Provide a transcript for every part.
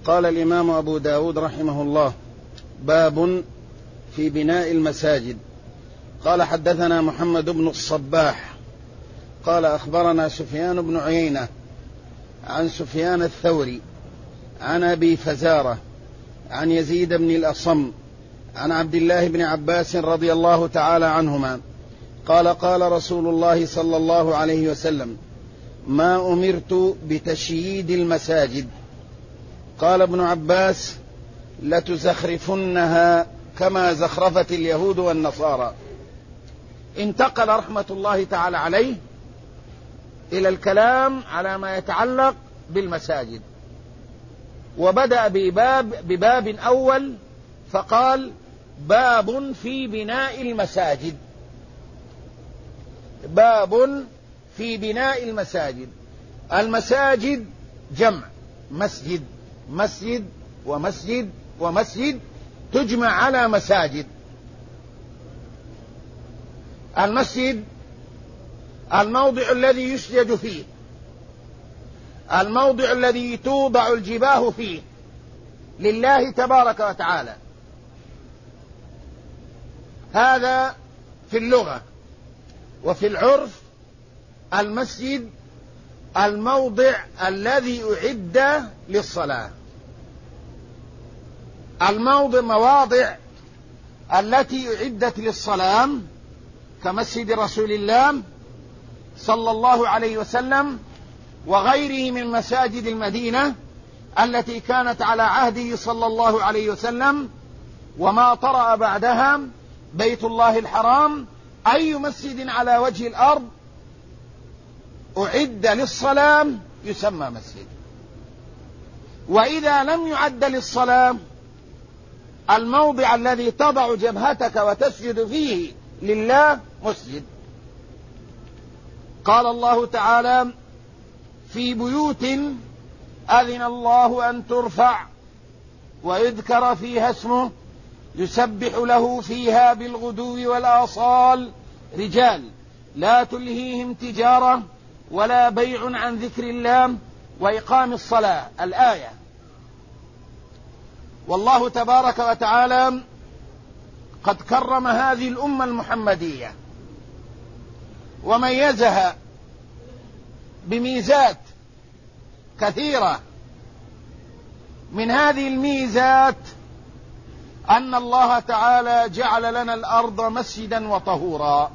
قال الإمام أبو داود رحمه الله: باب في بناء المساجد. قال: حدثنا محمد بن الصباح قال: أخبرنا سفيان بن عيينة عن سفيان الثوري عن أبي فزارة عن يزيد بن الأصم عن عبد الله بن عباس رضي الله تعالى عنهما قال: قال رسول الله صلى الله عليه وسلم: ما أمرت بتشييد المساجد. قال ابن عباس: لتزخرفنها كما زخرفت اليهود والنصارى. انتقل رحمة الله تعالى عليه إلى الكلام على ما يتعلق بالمساجد، وبدأ بباب أول فقال: باب في بناء المساجد. باب في بناء المساجد. المساجد جمع مسجد، مسجد ومسجد ومسجد تجمع على مساجد. المسجد الموضع الذي يسجد فيه، الموضع الذي توضع الجباه فيه لله تبارك وتعالى. هذا في اللغة. وفي العرف المسجد الموضع الذي أعد للصلاة. مواضع التي أعدت للصلاة كمسجد رسول الله صلى الله عليه وسلم وغيره من مساجد المدينة التي كانت على عهده صلى الله عليه وسلم، وما طرأ بعدها بيت الله الحرام. أي مسجد على وجه الأرض أعد للصلاة يسمى مسجد. وإذا لم يعد للصلاة الموضع الذي تضع جبهتك وتسجد فيه لله مسجد. قال الله تعالى: في بيوت أذن الله أن ترفع ويذكر فيها اسمه يسبح له فيها بالغدو والآصال رجال لا تلهيهم تجارة ولا بيع عن ذكر الله وإقام الصلاة. الآية. والله تبارك وتعالى قد كرم هذه الأمة المحمدية وميزها بميزات كثيرة. من هذه الميزات أن الله تعالى جعل لنا الأرض مسجدا وطهورا،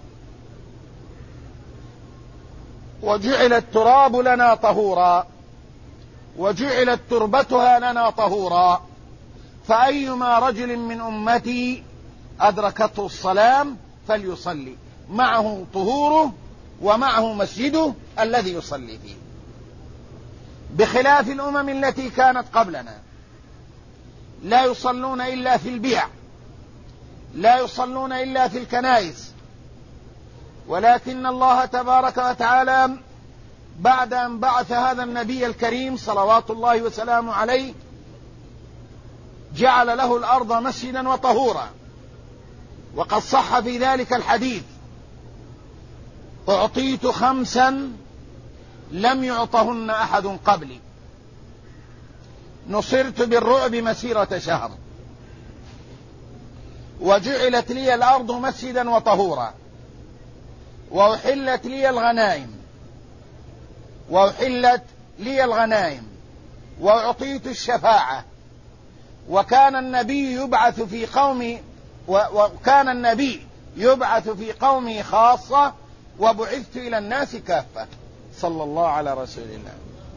وجعل التراب لنا طهورا، وجعلت تربتها لنا طهورا. فأيما رجل من أمتي أدركته الصلاة فليصلي، معه طهوره ومعه مسجده الذي يصلي فيه، بخلاف الأمم التي كانت قبلنا لا يصلون إلا في البيع، لا يصلون إلا في الكنائس. ولكن الله تبارك وتعالى بعد أن بعث هذا النبي الكريم صلوات الله وسلامه عليه جعل له الأرض مسجدا وطهورا. وقد صح في ذلك الحديث: أعطيت 5 لم يعطهن أحد قبلي، نصرت بالرعب مسيرة شهر، وجعلت لي الأرض مسجدا وطهورا، وأحلت لي الغنائم، وأعطيت الشفاعة. وكان النبي يبعث في قومه خاصة، وبعثت إلى الناس كافة. صلى الله على رسول الله.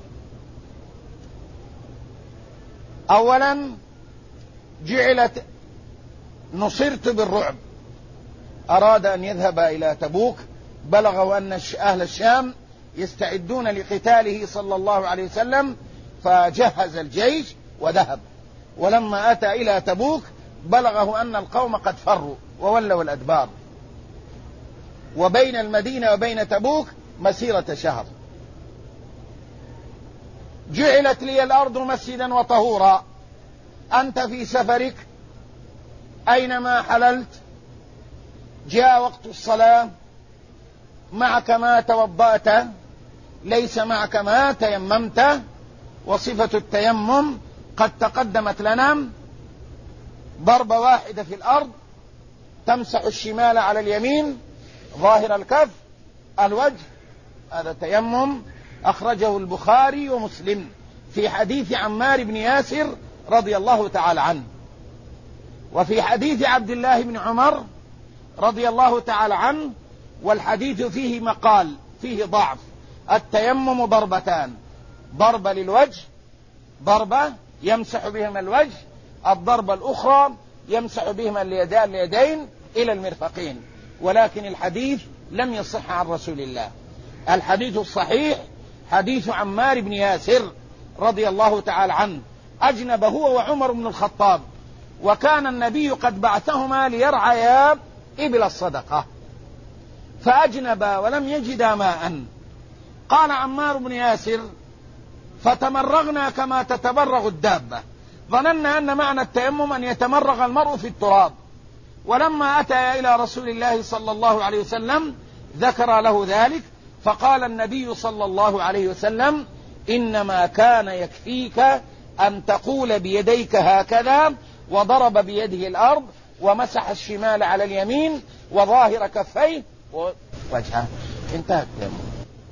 أولا نصرت بالرعب. أراد أن يذهب إلى تبوك، بلغوا أن أهل الشام يستعدون لقتاله صلى الله عليه وسلم، فجهز الجيش وذهب. ولما أتى إلى تبوك بلغه أن القوم قد فروا وولوا الأدبار، وبين المدينة وبين تبوك مسيرة شهر. جعلت لي الأرض مسجدا وطهورا. أنت في سفرك أينما حللت جاء وقت الصلاة، معك ما توضأت، ليس معك ما تيممت، وصفة التيمم قد تقدمت لنا ضربة واحدة في الأرض تمسح الشمال على اليمين ظاهر الكف الوجه، هذا تيمم أخرجه البخاري ومسلم في حديث عمار بن ياسر رضي الله تعالى عنه. وفي حديث عبد الله بن عمر رضي الله تعالى عنه، والحديث فيه مقال فيه ضعف. التيمم ضربتان، ضربة للوجه، ضربة يمسح بهما الوجه، الضربة الأخرى يمسح بهما اليدين إلى المرفقين، ولكن الحديث لم يصح عن رسول الله. الحديث الصحيح حديث عمار بن ياسر رضي الله تعالى عنه، أجنب هو وعمر بن الخطاب، وكان النبي قد بعثهما ليرعيا إبل الصدقة، فأجنبا ولم يجدا ماء. قال عمار بن ياسر: فتمرغنا كما تتمرغ الدابة، ظننا أن معنى التيمم أن يتمرغ المرء في التراب. ولما أتى إلى رسول الله صلى الله عليه وسلم ذكر له ذلك، فقال النبي صلى الله عليه وسلم: إنما كان يكفيك أن تقول بيديك هكذا، وضرب بيده الأرض ومسح الشمال على اليمين وظاهر كفيه ووجهه، انتهى التيمم.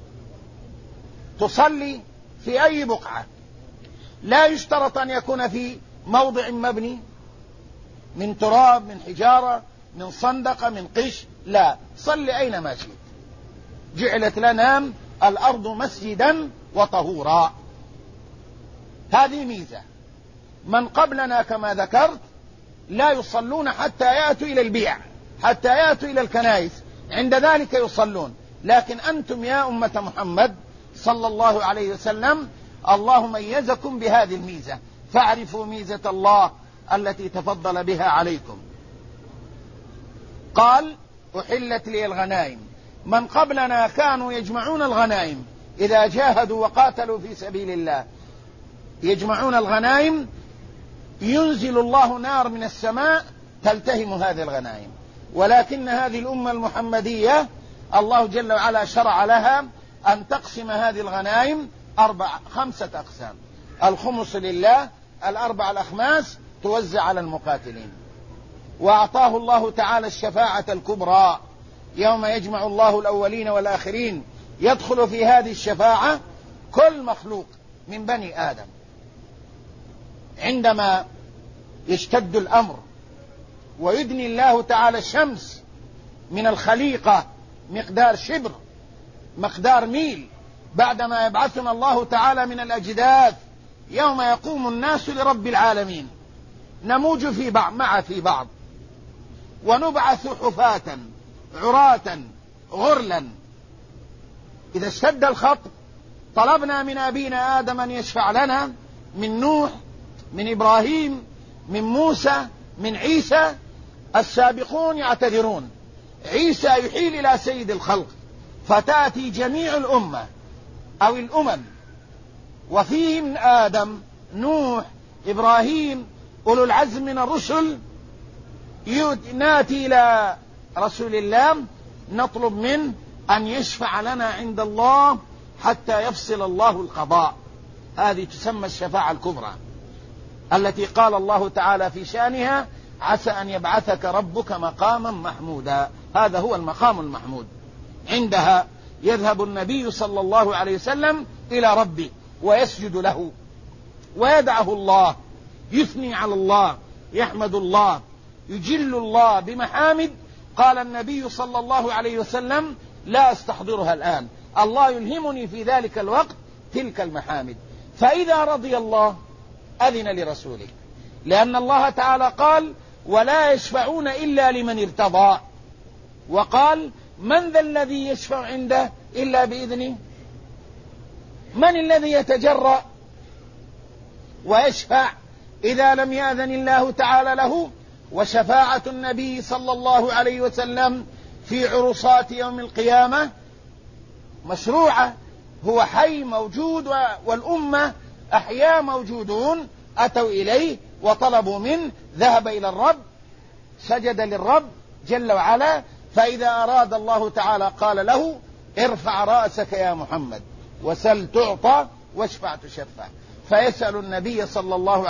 تصلي في أي بقعة، لا يشترط أن يكون في موضع مبني من تراب، من حجارة، من صندقة، من قش، لا، صل أينما شئت. جعلت لنا الأرض مسجدا وطهورا. هذه ميزة. من قبلنا كما ذكرت لا يصلون حتى يأتوا إلى البيع، حتى يأتوا إلى الكنائس، عند ذلك يصلون. لكن أنتم يا أمة محمد صلى الله عليه وسلم الله ميزكم بهذه الميزة، فاعرفوا ميزة الله التي تفضل بها عليكم. قال: أحلت لي الغنائم. من قبلنا كانوا يجمعون الغنائم إذا جاهدوا وقاتلوا في سبيل الله، يجمعون الغنائم، ينزل الله نار من السماء تلتهم هذه الغنائم. ولكن هذه الأمة المحمدية الله جل وعلا شرع لها أن تقسم هذه الغنائم خمسة أقسام: الخمس لله، الأربع الأخماس توزع على المقاتلين. وأعطاه الله تعالى الشفاعة الكبرى يوم يجمع الله الأولين والآخرين. يدخل في هذه الشفاعة كل مخلوق من بني آدم. عندما يشتد الأمر ويدني الله تعالى الشمس من الخليقة مقدار شبر، مقدار ميل، بعدما يبعثنا الله تعالى من الأجداث يوم يقوم الناس لرب العالمين، نموج في بعض ونبعث حفاة عراة غرلا. إذا اشتد الخط طلبنا من أبينا آدم أن يشفع لنا، من نوح، من إبراهيم، من موسى، من عيسى. السابقون يعتذرون، عيسى يحيل إلى سيد الخلق، فتأتي جميع الأمة أو الأمم، وفيهم آدم، نوح، إبراهيم، أولو العزم من الرسل. ناتي إلى رسول الله نطلب منه أن يشفع لنا عند الله حتى يفصل الله القضاء. هذه تسمى الشفاعة الكبرى التي قال الله تعالى في شأنها: عسى أن يبعثك ربك مقاما محمودا. هذا هو المقام المحمود. عندها يذهب النبي صلى الله عليه وسلم إلى ربه ويسجد له ويدعه الله، يثني على الله، يحمد الله، يجل الله بمحامد. قال النبي صلى الله عليه وسلم: لا أستحضرها الآن، الله يلهمني في ذلك الوقت تلك المحامد. فإذا رضي الله أذن لرسوله، لأن الله تعالى قال: ولا يشفعون إلا لمن ارتضى. وقال: من ذا الذي يشفع عنده إلا بإذنه؟ من الذي يتجرأ ويشفع إذا لم يأذن الله تعالى له؟ وشفاعة النبي صلى الله عليه وسلم في عرصات يوم القيامة مشروعة. هو حي موجود، والأمة أحياء موجودون، أتوا إليه وطلبوا منه، ذهب إلى الرب، سجد للرب جل وعلا. فإذا أراد الله تعالى قال له: ارفع رأسك يا محمد وسل تعطى واشفع تشفع. فيسأل النبي صلى الله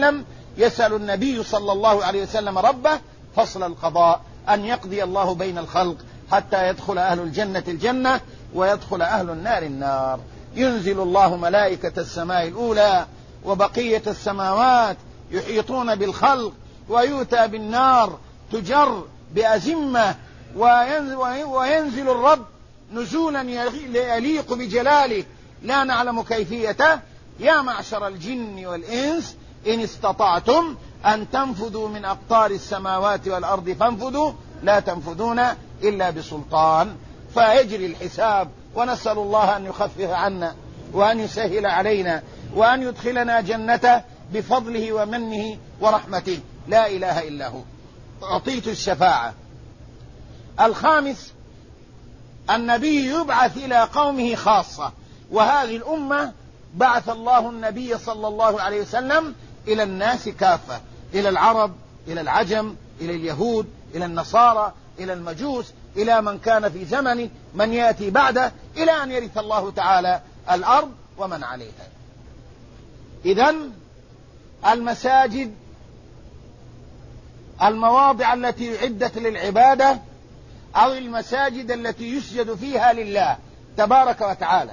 عليه وسلم ربه فصل القضاء، أن يقضي الله بين الخلق حتى يدخل أهل الجنة الجنة ويدخل أهل النار النار. ينزل الله ملائكة السماء الأولى وبقية السماوات يحيطون بالخلق، ويؤتى بالنار تجر بأزمة، وينزل الرب نزولا يليق بجلاله لا نعلم كيفيته: يا معشر الجن والإنس إن استطعتم أن تنفذوا من أقطار السماوات والأرض فانفذوا لا تنفذون إلا بسلطان. فيجري الحساب، ونسأل الله أن يخفف عنا وأن يسهل علينا وأن يدخلنا جنته بفضله ومنه ورحمته، لا إله إلا هو. أعطيت الشفاعة. الخامس: النبي يبعث إلى قومه خاصة، وهذه الأمة بعث الله النبي صلى الله عليه وسلم إلى الناس كافة، إلى العرب، إلى العجم، إلى اليهود، إلى النصارى، إلى المجوس، إلى من كان في زمنه، من يأتي بعده، إلى أن يرث الله تعالى الأرض ومن عليها. إذن المساجد المواضع التي أعدت للعبادة، أو المساجد التي يسجد فيها لله تبارك وتعالى.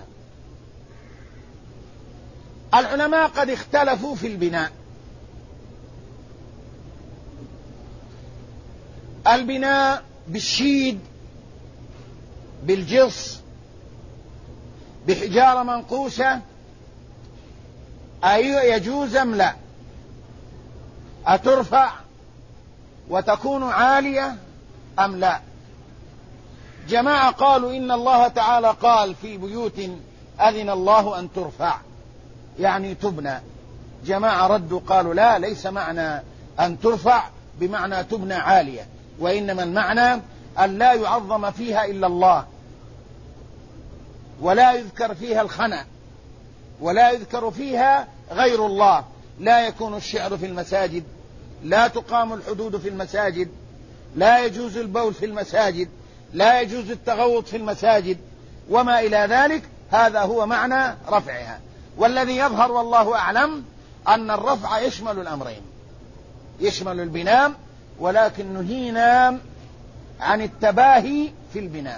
العلماء قد اختلفوا في البناء. البناء بالشيد، بالجص، بحجارة منقوشة، أي يجوز أم لا؟ أترفع وتكون عالية أم لا؟ جماعة قالوا إن الله تعالى قال في بيوت أذن الله أن ترفع، يعني تبنى. جماعة ردوا قالوا لا، ليس معنى أن ترفع بمعنى تبنى عالية، وإنما المعنى أن لا يعظم فيها إلا الله، ولا يذكر فيها الخنا، ولا يذكر فيها غير الله. لا يكون الشعر في المساجد، لا تقام الحدود في المساجد، لا يجوز البول في المساجد، لا يجوز التغوط في المساجد وما إلى ذلك. هذا هو معنى رفعها. والذي يظهر والله أعلم أن الرفع يشمل الأمرين، يشمل البناء، ولكن نهينا عن التباهي في البناء،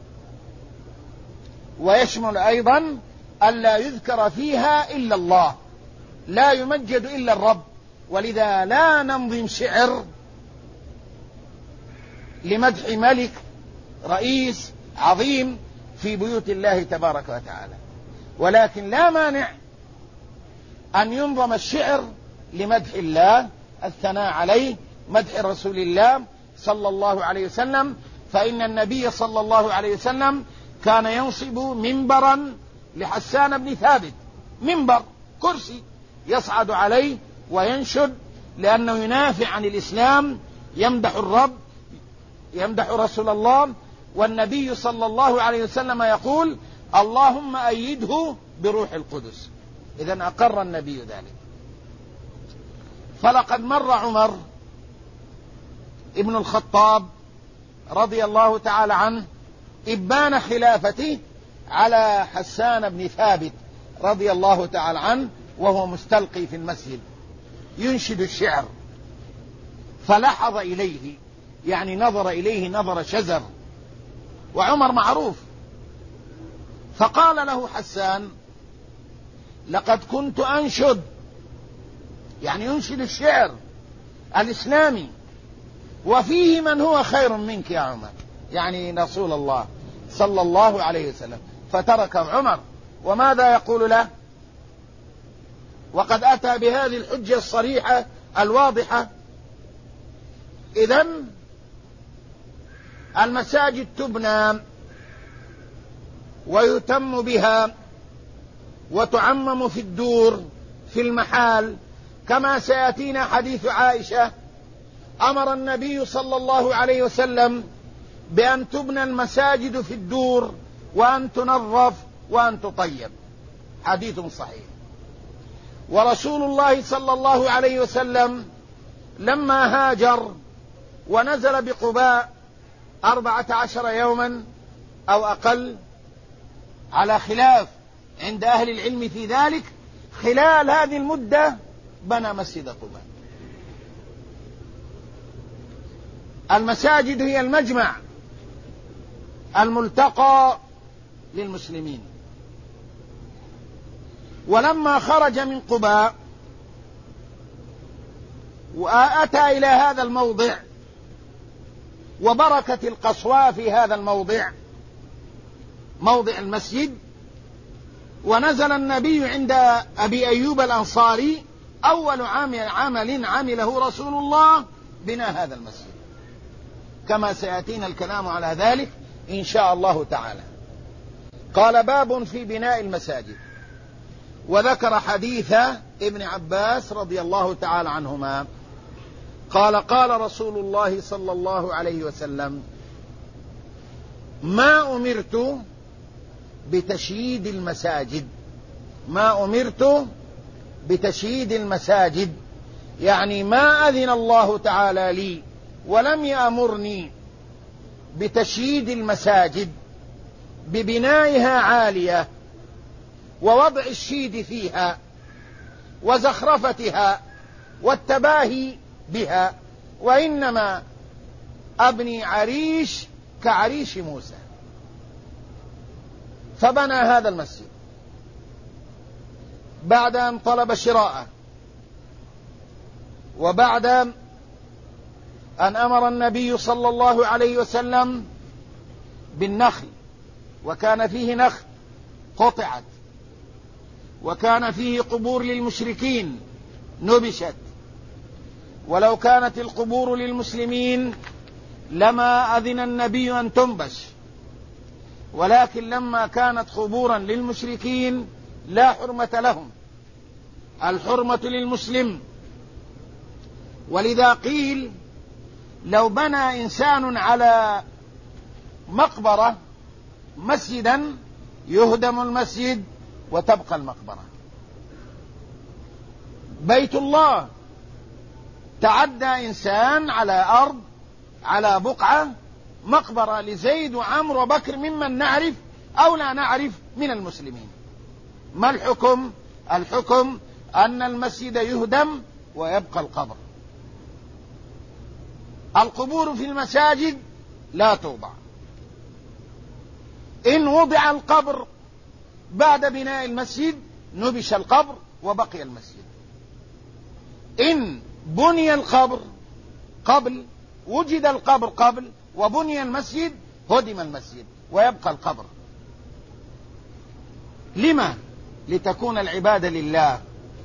ويشمل أيضا ألا يذكر فيها إلا الله، لا يمجد إلا الرب. ولذا لا ننظم شعر لمدح ملك رئيس عظيم في بيوت الله تبارك وتعالى، ولكن لا مانع أن ينظم الشعر لمدح الله، الثناء عليه، مدح رسول الله صلى الله عليه وسلم. فإن النبي صلى الله عليه وسلم كان ينصب منبرا لحسان بن ثابت، منبر كرسي يصعد عليه وينشد، لأنه ينافع عن الإسلام، يمدح الرب، يمدح رسول الله. والنبي صلى الله عليه وسلم يقول: اللهم أيده بروح القدس. إذن أقر النبي ذلك. فلقد مر عمر ابن الخطاب رضي الله تعالى عنه إبان خلافته على حسان بن ثابت رضي الله تعالى عنه، وهو مستلقي في المسجد ينشد الشعر، فلحظ إليه، يعني نظر إليه نظر شزر، وعمر معروف. فقال له حسان: لقد كنت أنشد، يعني ينشد الشعر الإسلامي، وفيه من هو خير منك يا عمر، يعني رسول الله صلى الله عليه وسلم. فترك عمر، وماذا يقول له؟ وقد أتى بهذه الحجة الصريحة الواضحة. إذن المساجد تبنى ويتم بها وتعمم في الدور في المحال، كما سيأتينا حديث عائشة: أمر النبي صلى الله عليه وسلم بأن تبنى المساجد في الدور، وأن تنظف وأن تطيب، حديث صحيح. ورسول الله صلى الله عليه وسلم لما هاجر ونزل بقباء 14 يوما أو أقل، على خلاف عند أهل العلم في ذلك، خلال هذه المدة بنى مسجد قباء. المساجد هي المجمع الملتقى للمسلمين. ولما خرج من قباء وأتى إلى هذا الموضع وبركة القصواء في هذا الموضع، موضع المسجد، ونزل النبي عند أبي أيوب الأنصاري، أول عمل عمله رسول الله بناء هذا المسجد، كما سيأتينا الكلام على ذلك إن شاء الله تعالى. قال: باب في بناء المساجد. وذكر حديث ابن عباس رضي الله تعالى عنهما قال: قال رسول الله صلى الله عليه وسلم: ما أمرت بتشييد المساجد. ما أمرت بتشييد المساجد، يعني ما أذن الله تعالى لي ولم يأمرني بتشييد المساجد ببنائها عالية ووضع الشيد فيها وزخرفتها والتباهي بها، وإنما أبني عريش كعريش موسى. فبنى هذا المسجد بعد أن طلب شراءه، وبعد أن أمر النبي صلى الله عليه وسلم بالنخل، وكان فيه نخل قطعت، وكان فيه قبور للمشركين نبشت، ولو كانت القبور للمسلمين لما أذن النبي أن تنبش، ولكن لما كانت قبورا للمشركين لا حرمة لهم، الحرمة للمسلم. ولذا قيل: لو بنى إنسان على مقبرة مسجدا يهدم المسجد وتبقى المقبرة. بيت الله تعدى إنسان على أرض، على بقعة مقبرة لزيد وعمرو وبكر ممن نعرف أو لا نعرف من المسلمين، ما الحكم؟ الحكم أن المسجد يهدم ويبقى القبر. القبور في المساجد لا توضع. إن وضع القبر بعد بناء المسجد نبش القبر وبقي المسجد. إن بني القبر قبل، وجد القبر قبل وبني المسجد، هدم المسجد ويبقى القبر. لما؟ لتكون العبادة لله.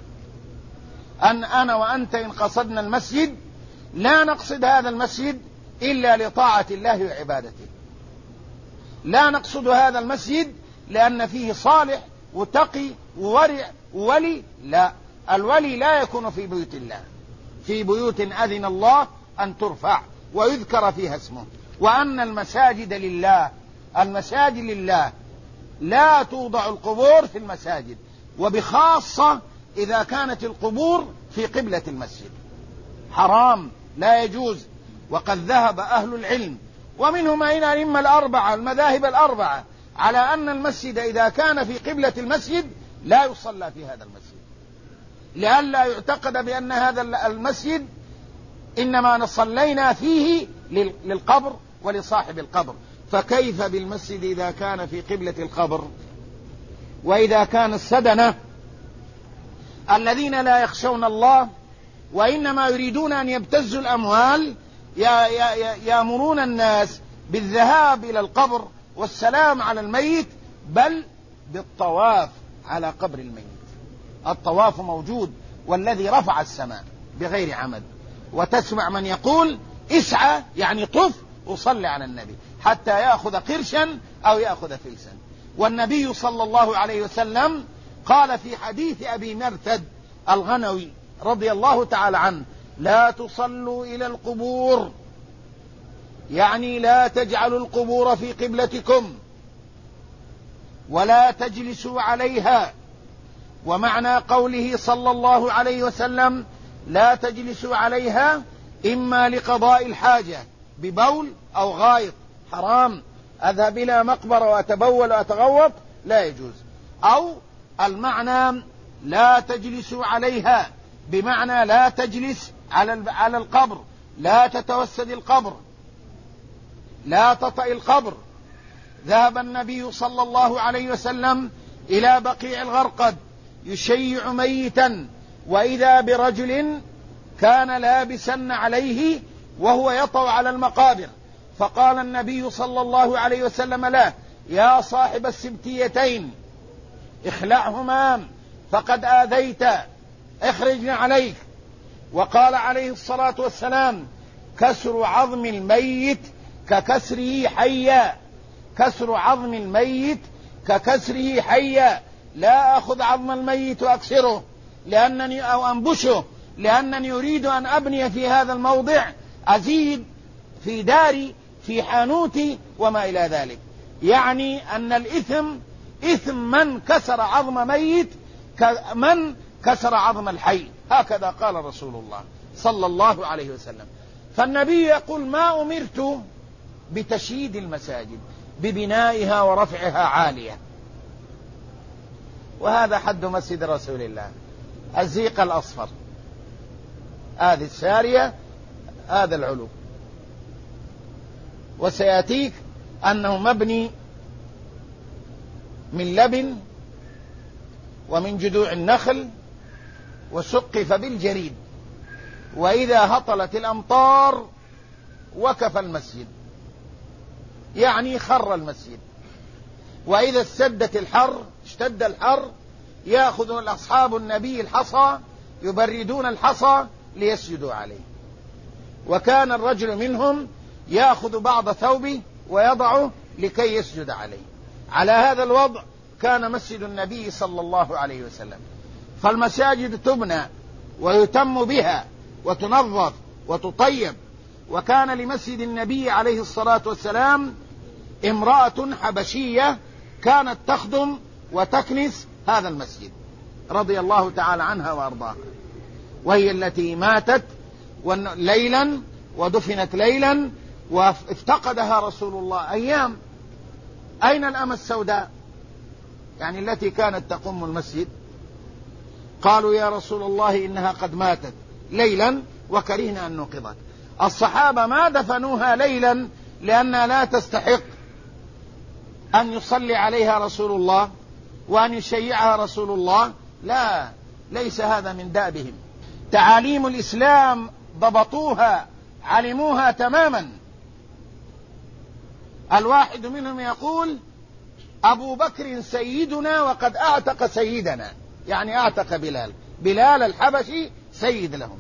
أنا وأنت إن قصدنا المسجد لا نقصد هذا المسجد إلا لطاعة الله وعبادته، لا نقصد هذا المسجد لأن فيه صالح وتقي وورع وولي، لا، الولي لا يكون في بيوت الله، في بيوت أذن الله أن ترفع ويذكر فيها اسمه. وأن المساجد لله، المساجد لله، لا توضع القبور في المساجد، وبخاصة إذا كانت القبور في قبلة المسجد، حرام، لا يجوز. وقد ذهب أهل العلم ومنهم الأئمة الأربعة، المذاهب الأربعة، على أن المسجد إذا كان في قبلة المسجد لا يصلى في هذا المسجد، لئلا يعتقد بأن هذا المسجد إنما صلينا فيه للقبر ولصاحب القبر. فكيف بالمسجد إذا كان في قبلة القبر؟ وإذا كان السدنة الذين لا يخشون الله وإنما يريدون أن يبتزوا الأموال يأمرون الناس بالذهاب إلى القبر والسلام على الميت، بل بالطواف على قبر الميت. الطواف موجود، والذي رفع السماء بغير عمد. وتسمع من يقول: اسعى، يعني طف وصلي على النبي حتى يأخذ قرشا أو يأخذ فلسا. والنبي صلى الله عليه وسلم قال في حديث أبي مرثد الغنوي رضي الله تعالى عنه: لا تصلوا إلى القبور، يعني لا تجعلوا القبور في قبلتكم ولا تجلسوا عليها. ومعنى قوله صلى الله عليه وسلم لا تجلسوا عليها إما لقضاء الحاجة ببول أو غائط، حرام، أذهب إلى مقبرة وأتبول وأتغوط، لا يجوز. أو المعنى لا تجلسوا عليها، بمعنى لا تجلس على القبر، لا تتوسد القبر، لا تطأ القبر. ذهب النبي صلى الله عليه وسلم إلى بقيع الغرقد يشيع ميتا، وإذا برجل كان لابسا عليه وهو يطأ على المقابر، فقال النبي صلى الله عليه وسلم له: يا صاحب السبتيتين اخلعهما فقد آذيت، اخرجن عليك. وقال عليه الصلاة والسلام: كسر عظم الميت ككسره حيا، كسر عظم الميت ككسره حيا، لا أخذ عظم الميت وأكسره أو أنبشه، لأنني أريد أن أبني في هذا الموضع، أزيد في داري، في حانوتي، وما إلى ذلك. يعني أن الإثم إثم من كسر عظم ميت كمن كسر عظم الحي، هكذا قال رسول الله صلى الله عليه وسلم. فالنبي يقول: ما أمرت بتشييد المساجد، ببنائها ورفعها عالية. وهذا حد مسجد رسول الله، الزيق الأصفر، هذه السارية، هذا العلو. وسيأتيك أنه مبني من لبن ومن جذوع النخل وسقف بالجريد، وإذا هطلت الأمطار وكف المسجد، يعني خر المسجد. وإذا اشتد الحر يأخذ أصحاب النبي الحصى، يبردون الحصى ليسجدوا عليه. وكان الرجل منهم يأخذ بعض ثوبه ويضعه لكي يسجد عليه. على هذا الوضع كان مسجد النبي صلى الله عليه وسلم. فالمساجد تبنى ويتم بها وتنظف وتطيب. وكان لمسجد النبي عليه الصلاة والسلام امرأة حبشية كانت تخدم وتكنس هذا المسجد رضي الله تعالى عنها وأرضاها، وهي التي ماتت ليلا ودفنت ليلا، وافتقدها رسول الله أيام. أين الأمة السوداء يعني التي كانت تقوم المسجد؟ قالوا: يا رسول الله إنها قد ماتت ليلا وكرهنا أن نوقظك. الصحابة ما دفنوها ليلا لأنها لا تستحق أن يصلي عليها رسول الله وأن يشيعها رسول الله، لا، ليس هذا من دأبهم. تعاليم الإسلام ضبطوها، علموها تماما. الواحد منهم يقول: أبو بكر سيدنا وقد أعتق سيدنا، يعني أعتق بلال الحبشي سيد لهم،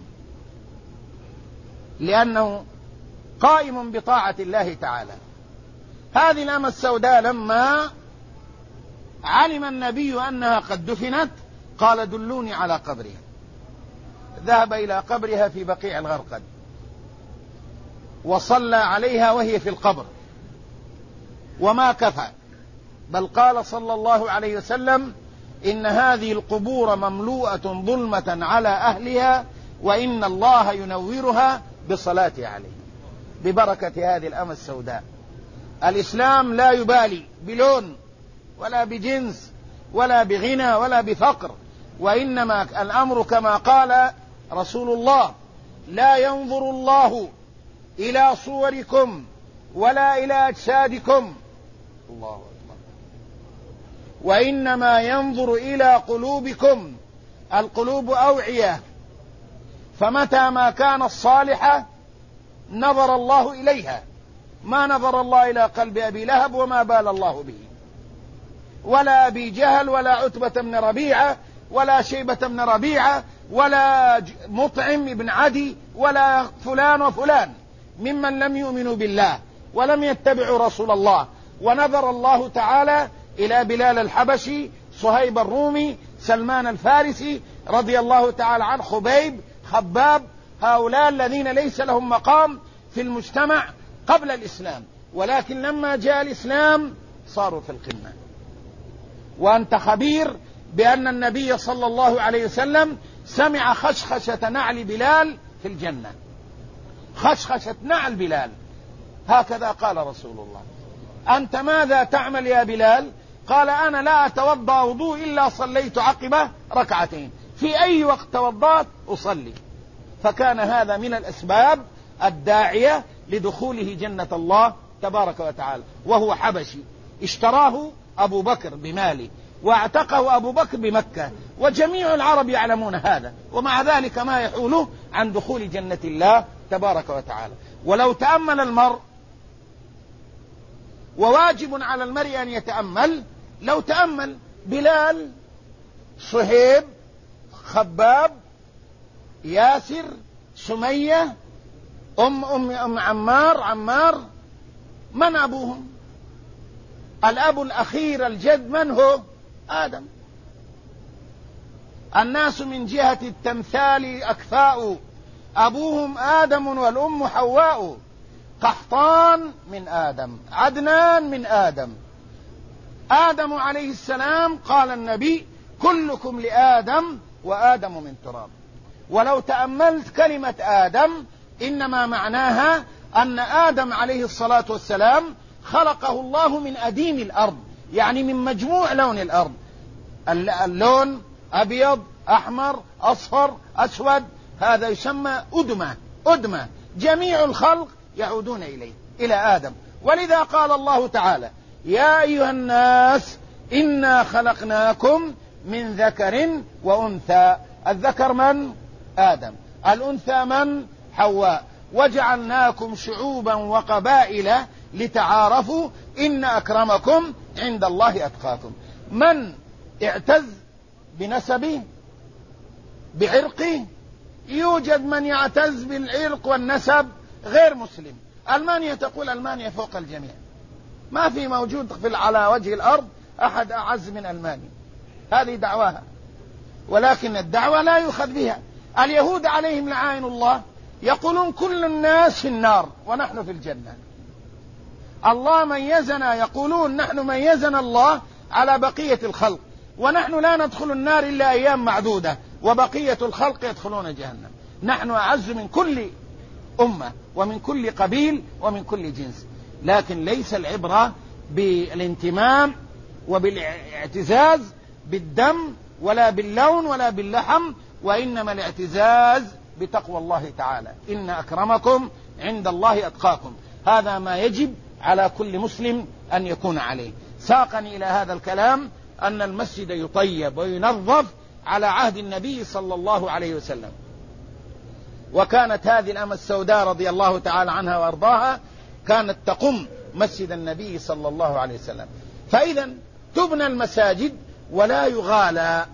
لأنه قائم بطاعة الله تعالى. هذه الأمة السوداء لما علم النبي أنها قد دفنت قال: دلوني على قبرها. ذهب إلى قبرها في بقيع الغرقد وصلى عليها وهي في القبر، وما كفى، بل قال صلى الله عليه وسلم: إن هذه القبور مملوءة ظلمة على أهلها، وإن الله ينورها بالصلاة عليه. ببركة هذه الأمة السوداء. الإسلام لا يبالي بلون ولا بجنس ولا بغنى ولا بفقر، وإنما الأمر كما قال رسول الله: لا ينظر الله إلى صوركم ولا إلى أجسادكم، الله أكبر، وإنما ينظر إلى قلوبكم. القلوب أوعية، فمتى ما كانت صالحة نظر الله إليها. ما نظر الله إلى قلب أبي لهب وما بال الله به، ولا أبي جهل، ولا عتبة بن ربيعة، ولا شيبة بن ربيعة، ولا مطعم بن عدي، ولا فلان وفلان ممن لم يؤمنوا بالله ولم يتبعوا رسول الله. ونظر الله تعالى إلى بلال الحبشي، صهيب الرومي، سلمان الفارسي رضي الله تعالى عنه، خباب، هؤلاء الذين ليس لهم مقام في المجتمع قبل الإسلام، ولكن لما جاء الإسلام صاروا في القمة. وأنت خبير بأن النبي صلى الله عليه وسلم سمع خشخشة نعل بلال في الجنة، خشخشة نعل بلال، هكذا قال رسول الله: أنت ماذا تعمل يا بلال؟ قال أنا لا أتوضأ وضوء إلا صليت عقبه ركعتين، في أي وقت توضأت أصلي. فكان هذا من الأسباب الداعية لدخوله جنة الله تبارك وتعالى. وهو حبشي اشتراه أبو بكر بماله واعتقه أبو بكر بمكة، وجميع العرب يعلمون هذا، ومع ذلك ما يحوله عن دخول جنة الله تبارك وتعالى. ولو تأمل المرء، وواجب على المرء أن يتأمل، لو تأمل بلال، صهيب، خباب، ياسر، سمية، أم عمار، من أبوهم؟ الأب الأخير الجد من هو؟ آدم. الناس من جهة التمثال أكفاء، أبوهم آدم والأم حواء، قحطان من آدم، عدنان من آدم. آدم عليه السلام قال النبي كلكم لآدم وآدم من تراب. ولو تأملت كلمة آدم إنما معناها أن آدم عليه الصلاة والسلام خلقه الله من أديم الأرض، يعني من مجموع لون الأرض، اللون أبيض، أحمر، أصفر، أسود، هذا يسمى أدمة، جميع الخلق يعودون إليه، إلى آدم. ولذا قال الله تعالى يا أيها الناس إنا خلقناكم من ذكر وأنثى. الذكر من؟ آدم، الأنثى من؟ حواء، وجعلناكم شعوبا وقبائل لتعارفوا إن أكرمكم عند الله أتقاكم. من اعتز بنسبه بعرقه؟ يوجد من يعتز بالعرق والنسب غير مسلم. ألمانيا تقول ألمانيا فوق الجميع، ما في موجود على وجه الأرض أحد أعز من ألمانيا، هذه دعواها، ولكن الدعوة لا يؤخذ بها. اليهود عليهم لعائن الله يقولون كل الناس في النار ونحن في الجنة. الله ميزنا، يقولون نحن ميزنا الله على بقية الخلق، ونحن لا ندخل النار إلا أيام معدودة، وبقية الخلق يدخلون جهنم. نحن أعز من كل أمة ومن كل قبيل ومن كل جنس. لكن ليس العبرة بالانتمام وبالاعتزاز بالدم ولا باللون ولا باللحم، وإنما الاعتزاز بتقوى الله تعالى، إن أكرمكم عند الله أتقاكم. هذا ما يجب على كل مسلم أن يكون عليه. ساقني إلى هذا الكلام أن المسجد يطيب وينظف على عهد النبي صلى الله عليه وسلم، وكانت هذه الأمة السوداء رضي الله تعالى عنها وأرضاها كانت تقم مسجد النبي صلى الله عليه وسلم. فإذا تبنى المساجد ولا يغالى،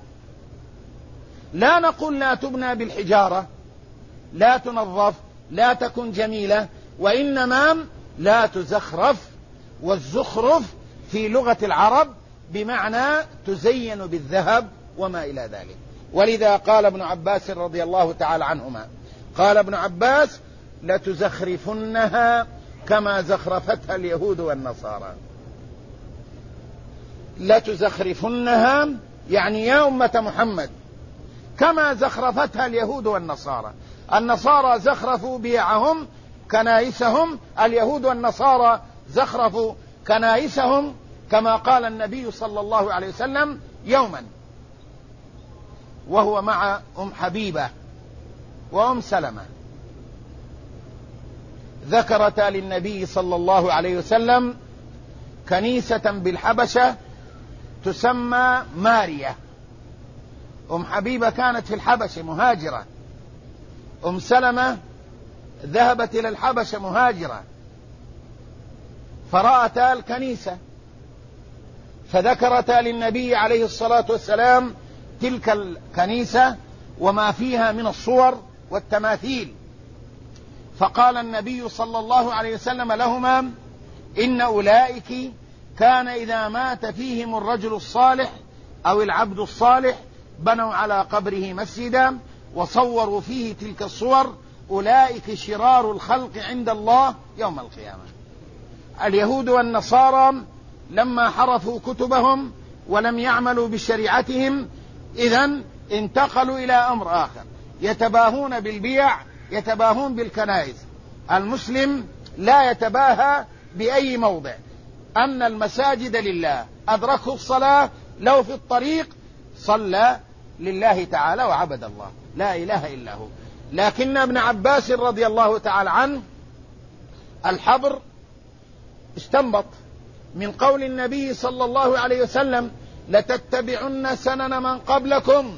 لا نقول لا تبنى بالحجارة، لا تنظف، لا تكن جميلة، وإنما لا تزخرف. والزخرف في لغة العرب بمعنى تزين بالذهب وما إلى ذلك. ولذا قال ابن عباس رضي الله تعالى عنهما، قال ابن عباس لتزخرفنها كما زخرفتها اليهود والنصارى. لتزخرفنها يعني يا أمة محمد كما زخرفتها اليهود والنصارى. النصارى زخرفوا بيعهم كنائسهم، اليهود والنصارى زخرفوا كنائسهم، كما قال النبي صلى الله عليه وسلم يوما وهو مع أم حبيبة وأم سلمة، ذكرتا للنبي صلى الله عليه وسلم كنيسة بالحبشة تسمى ماريا. أم حبيبة كانت في الحبشة مهاجرة، أم سلمة ذهبت إلى الحبشة مهاجرة، فرأتا الكنيسة فذكرتا للنبي عليه الصلاة والسلام تلك الكنيسة وما فيها من الصور والتماثيل. فقال النبي صلى الله عليه وسلم لهما إن أولئك كان إذا مات فيهم الرجل الصالح أو العبد الصالح بنوا على قبره مسجدا وصوروا فيه تلك الصور، أولئك شرار الخلق عند الله يوم القيامة. اليهود والنصارى لما حرفوا كتبهم ولم يعملوا بشريعتهم إذن انتقلوا إلى أمر آخر، يتباهون بالبيع، يتباهون بالكنائس. المسلم لا يتباهى بأي موضع، أن المساجد لله، أدركه الصلاة لو في الطريق صلى لله تعالى وعبد الله، لا إله إلا هو. لكن ابن عباس رضي الله تعالى عنه الحبر استنبط من قول النبي صلى الله عليه وسلم: لتتبعن سنن من قبلكم،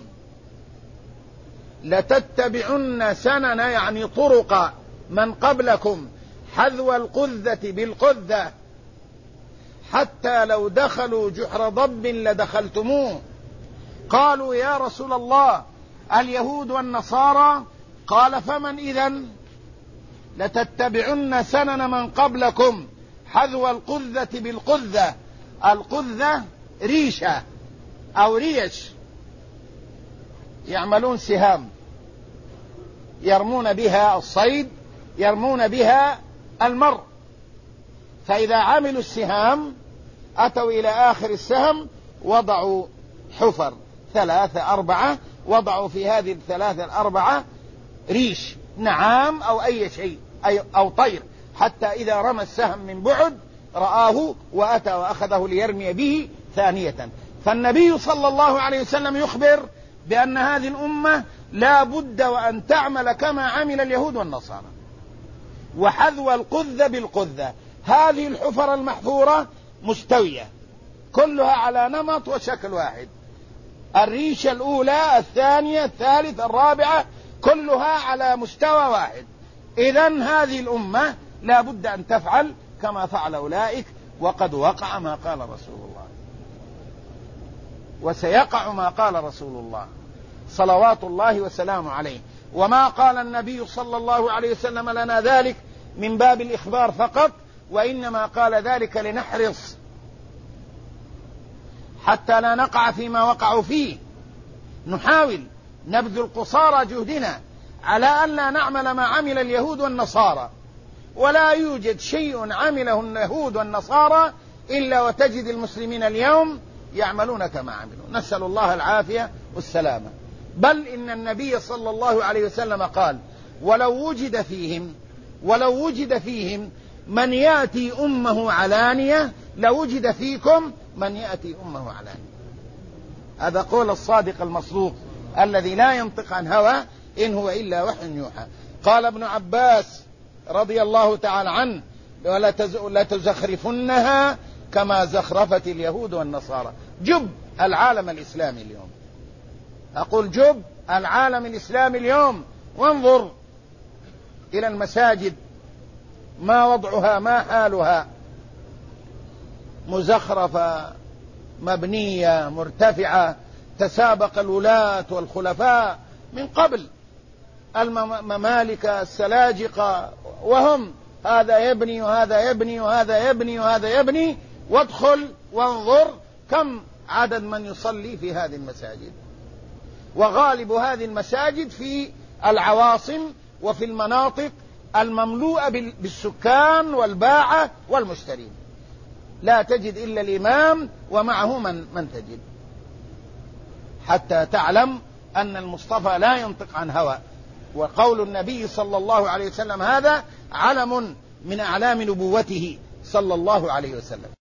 لتتبعن سنن يعني طرق من قبلكم حذو القذة بالقذة، حتى لو دخلوا جحر ضب لدخلتموه. قالوا: يا رسول الله اليهود والنصارى؟ قال: فمن إذن؟ لتتبعن سنن من قبلكم حذو القذة بالقذة. القذة ريشة أو ريش، يعملون سهام يرمون بها الصيد، يرمون بها المر، فإذا عملوا السهام أتوا إلى آخر السهم وضعوا حفر 3-4، وضعوا في هذه 3-4 ريش، نعام أو أي شيء أو طير، حتى إذا رمى السهم من بعد رآه وأتى وأخذه ليرمي به ثانية. فالنبي صلى الله عليه وسلم يخبر بأن هذه الأمة لا بد وأن تعمل كما عمل اليهود والنصارى، وحذو القذة بالقذة. هذه الحفر المحفورة مستوية كلها على نمط وشكل واحد، الريشة الأولى الثانية الثالثة الرابعة كلها على مستوى واحد. إذن هذه الأمة لا بد أن تفعل كما فعل أولئك، وقد وقع ما قال رسول الله، وسيقع ما قال رسول الله صلوات الله وسلامه عليه. وما قال النبي صلى الله عليه وسلم لنا ذلك من باب الإخبار فقط، وإنما قال ذلك لنحرص حتى لا نقع فيما وقعوا فيه، نحاول نبذل قصارى جهدنا على أن لا نعمل ما عمل اليهود والنصارى. ولا يوجد شيء عمله اليهود والنصارى إلا وتجد المسلمين اليوم يعملون كما عملوا، نسأل الله العافية والسلامة. بل إن النبي صلى الله عليه وسلم قال: ولو وجد فيهم من يأتي أمه علانية لوجد فيكم من يأتي أمه علانية. هذا قول الصادق المصدوق الذي لا ينطق عن هوى إن هو إلا وحي يوحى. قال ابن عباس رضي الله تعالى عنه: ولا تزخرفنها كما زخرفت اليهود والنصارى. جب العالم الإسلامي اليوم، أقول جب العالم الإسلامي اليوم، وانظر إلى المساجد ما وضعها، ما حالها، مزخرفة مبنية مرتفعة، تسابق الولاة والخلفاء من قبل الممالك السلاجقة، وهم هذا يبني وهذا يبني وهذا يبني وهذا يبني. وادخل وانظر كم عدد من يصلي في هذه المساجد، وغالب هذه المساجد في العواصم وفي المناطق المملوءة بالسكان والباعة والمشترين، لا تجد إلا الإمام ومعه من تجد، حتى تعلم أن المصطفى لا ينطق عن هوى. وقول النبي صلى الله عليه وسلم هذا علم من أعلام نبوته صلى الله عليه وسلم.